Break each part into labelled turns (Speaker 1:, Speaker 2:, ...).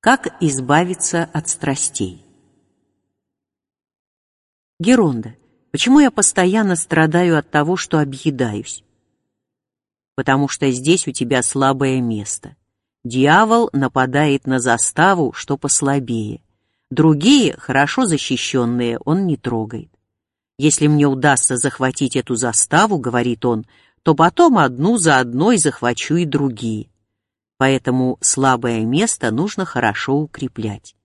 Speaker 1: Как избавиться от страстей? Геронда, почему я постоянно страдаю от того, что объедаюсь? Потому что здесь у тебя слабое место. Дьявол нападает на заставу, что послабее. Другие, хорошо защищенные, он не трогает. Если мне удастся захватить эту заставу, говорит он, то потом одну за одной захвачу и другие. Поэтому слабое место нужно хорошо укреплять.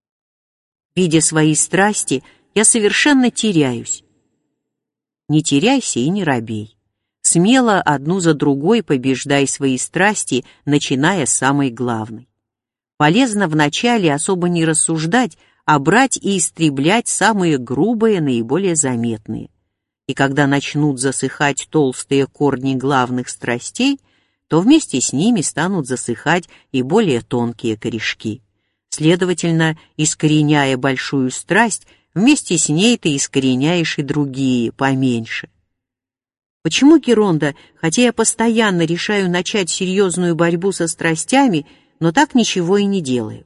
Speaker 1: Видя свои страсти, я совершенно теряюсь. Не теряйся и не робей. Смело одну за другой побеждай свои страсти, начиная с самой главной. Полезно вначале особо не рассуждать, а брать и истреблять самые грубые, наиболее заметные. И когда начнут засыхать толстые корни главных страстей, то вместе с ними станут засыхать и более тонкие корешки. Следовательно, искореняя большую страсть, вместе с ней ты искореняешь и другие, поменьше. Почему, Геронда, хотя я постоянно решаю начать серьезную борьбу со страстями, но так ничего и не делаю?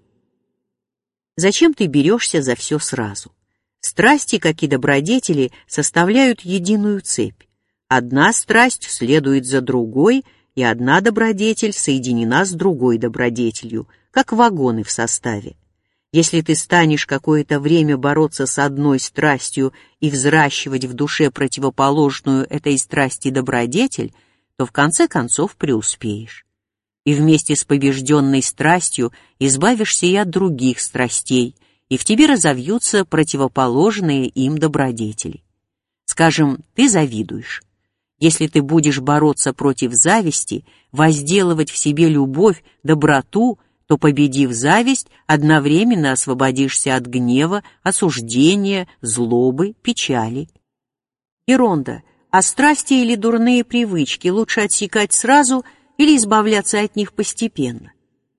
Speaker 1: Зачем ты берешься за все сразу? Страсти, как и добродетели, составляют единую цепь. Одна страсть следует за другой, и одна добродетель соединена с другой добродетелью, как вагоны в составе. Если ты станешь какое-то время бороться с одной страстью и взращивать в душе противоположную этой страсти добродетель, то в конце концов преуспеешь. И вместе с побежденной страстью избавишься и от других страстей, и в тебе разовьются противоположные им добродетели. Скажем, ты завидуешь. Если ты будешь бороться против зависти, возделывать в себе любовь, доброту, то, победив зависть, одновременно освободишься от гнева, осуждения, злобы, печали. Геронда, а страсти или дурные привычки лучше отсекать сразу или избавляться от них постепенно?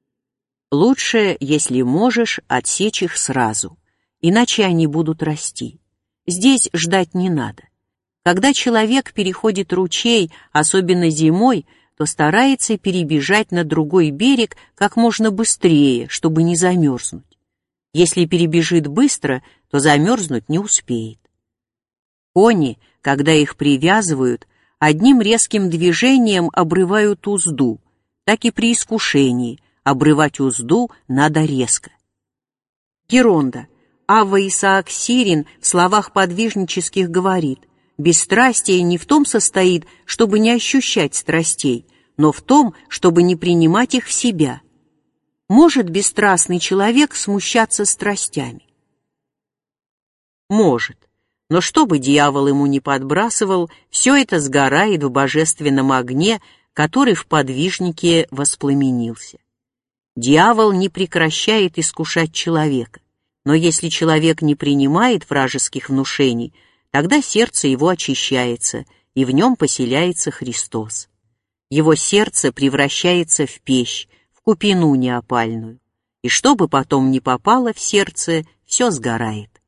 Speaker 1: Лучше, если можешь, отсечь их сразу, иначе они будут расти. Здесь ждать не надо. Когда человек переходит ручей, особенно зимой, то старается перебежать на другой берег как можно быстрее, чтобы не замерзнуть. Если перебежит быстро, то замерзнуть не успеет. Кони, когда их привязывают, одним резким движением обрывают узду, так и при искушении обрывать узду надо резко. Геронда, Авва Исаак Сирин в словах подвижнических говорит: бесстрастие не в том состоит, чтобы не ощущать страстей, но в том, чтобы не принимать их в себя. Может бесстрастный человек смущаться страстями? Может, но что бы дьявол ему ни подбрасывал, все это сгорает в божественном огне, который в подвижнике воспламенился. Дьявол не прекращает искушать человека, но если человек не принимает вражеских внушений, тогда сердце его очищается, и в нем поселяется Христос. Его сердце превращается в печь, в купину неопальную, и что бы потом ни попало в сердце, все сгорает.